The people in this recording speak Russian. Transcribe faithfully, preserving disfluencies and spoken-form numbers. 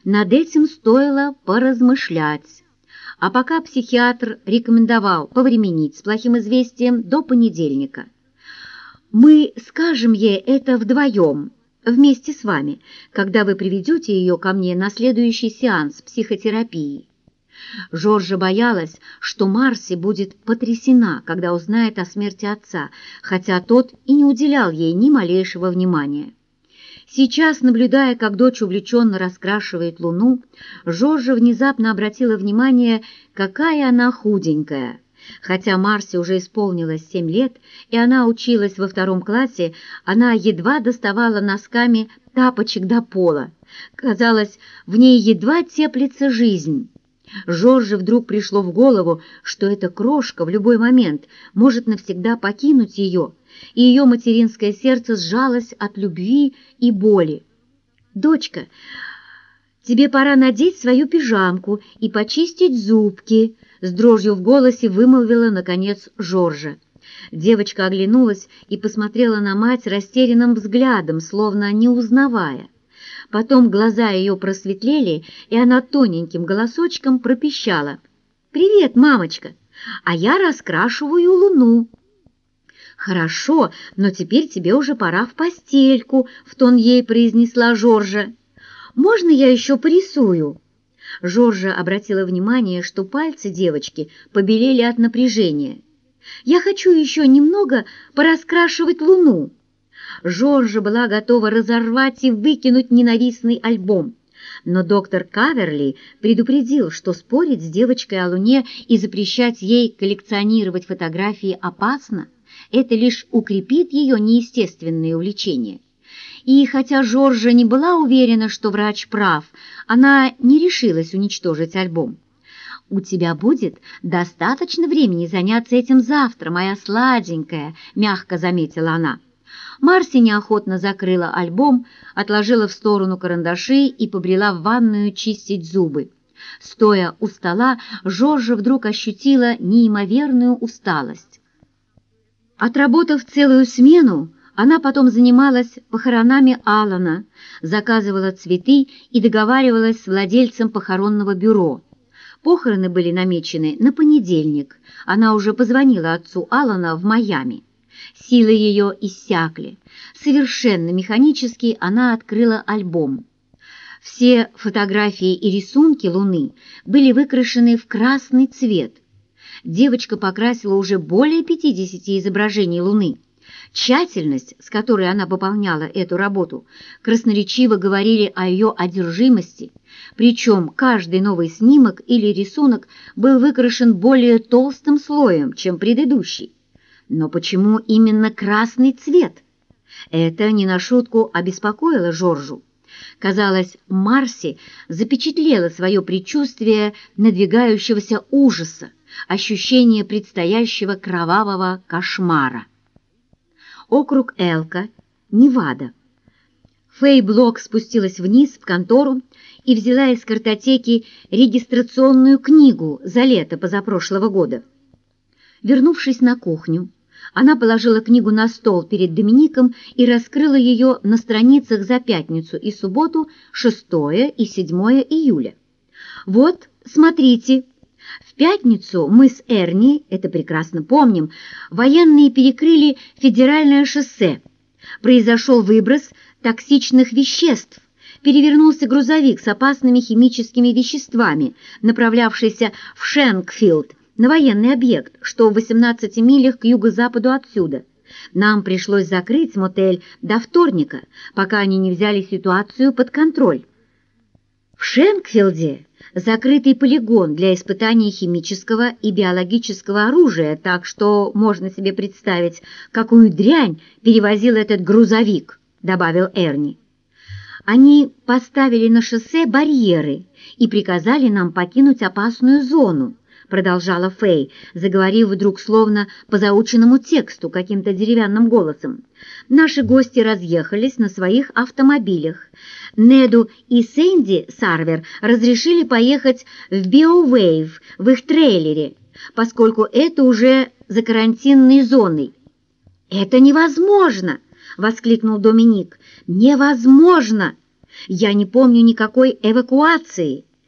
Над этим стоило поразмышлять. А пока психиатр рекомендовал повременить с плохим известием до понедельника. «Мы скажем ей это вдвоем, вместе с вами, когда вы приведете ее ко мне на следующий сеанс психотерапии». Жоржа боялась, что Марси будет потрясена, когда узнает о смерти отца, хотя тот и не уделял ей ни малейшего внимания. Сейчас, наблюдая, как дочь увлеченно раскрашивает луну, Жоржа внезапно обратила внимание, какая она худенькая. Хотя Марси уже исполнилось семь лет, и она училась во втором классе, она едва доставала носками тапочек до пола. Казалось, в ней едва теплится жизнь. Жорже вдруг пришло в голову, что эта крошка в любой момент может навсегда покинуть ее, и ее материнское сердце сжалось от любви и боли. «Дочка, тебе пора надеть свою пижамку и почистить зубки», — с дрожью в голосе вымолвила, наконец, Жоржа. Девочка оглянулась и посмотрела на мать растерянным взглядом, словно не узнавая. Потом глаза ее просветлели, и она тоненьким голосочком пропищала: «Привет, мамочка! А я раскрашиваю луну». «Хорошо, но теперь тебе уже пора в постельку», — в тон ей произнесла Жоржа. «Можно я еще порисую?» Жоржа обратила внимание, что пальцы девочки побелели от напряжения. «Я хочу еще немного пораскрашивать луну». Жоржа была готова разорвать и выкинуть ненавистный альбом. Но доктор Каверли предупредил, что спорить с девочкой о луне и запрещать ей коллекционировать фотографии опасно. Это лишь укрепит ее неестественные увлечения. И хотя Жоржа не была уверена, что врач прав, она не решилась уничтожить альбом. «У тебя будет достаточно времени заняться этим завтра, моя сладенькая», — мягко заметила она. Марси неохотно закрыла альбом, отложила в сторону карандаши и побрела в ванную чистить зубы. Стоя у стола, Жоржа вдруг ощутила неимоверную усталость. Отработав целую смену, она потом занималась похоронами Алана, заказывала цветы и договаривалась с владельцем похоронного бюро. Похороны были намечены на понедельник. Она уже позвонила отцу Алана в Майами. Силы ее иссякли. Совершенно механически она открыла альбом. Все фотографии и рисунки Луны были выкрашены в красный цвет. Девочка покрасила уже более пятидесяти изображений Луны. Тщательность, с которой она выполняла эту работу, красноречиво говорили о ее одержимости, причем каждый новый снимок или рисунок был выкрашен более толстым слоем, чем предыдущий. Но почему именно красный цвет? Это не на шутку обеспокоило Жоржу. Казалось, Марси запечатлела свое предчувствие надвигающегося ужаса, ощущение предстоящего кровавого кошмара. Округ Элко, Невада. Фэй Блок спустилась вниз в контору и взяла из картотеки регистрационную книгу за лето позапрошлого года. Вернувшись на кухню, она положила книгу на стол перед Домиником и раскрыла ее на страницах за пятницу и субботу, шестое и седьмое июля. «Вот, смотрите, в пятницу мы с Эрни, это прекрасно помним, военные перекрыли федеральное шоссе. Произошел выброс токсичных веществ. Перевернулся грузовик с опасными химическими веществами, направлявшийся в Шенкфилд, на военный объект, что в восемнадцати милях к юго-западу отсюда. Нам пришлось закрыть мотель до вторника, пока они не взяли ситуацию под контроль. В Шенкфилде закрытый полигон для испытаний химического и биологического оружия, так что можно себе представить, какую дрянь перевозил этот грузовик», — добавил Эрни. «Они поставили на шоссе барьеры и приказали нам покинуть опасную зону», — продолжала Фэй, заговорив вдруг словно по заученному тексту каким-то деревянным голосом. «Наши гости разъехались на своих автомобилях. Неду и Сэнди Сарвер разрешили поехать в Биовейв в их трейлере, поскольку это уже за карантинной зоной». «Это невозможно!» — воскликнул Доминик. «Невозможно! Я не помню никакой эвакуации.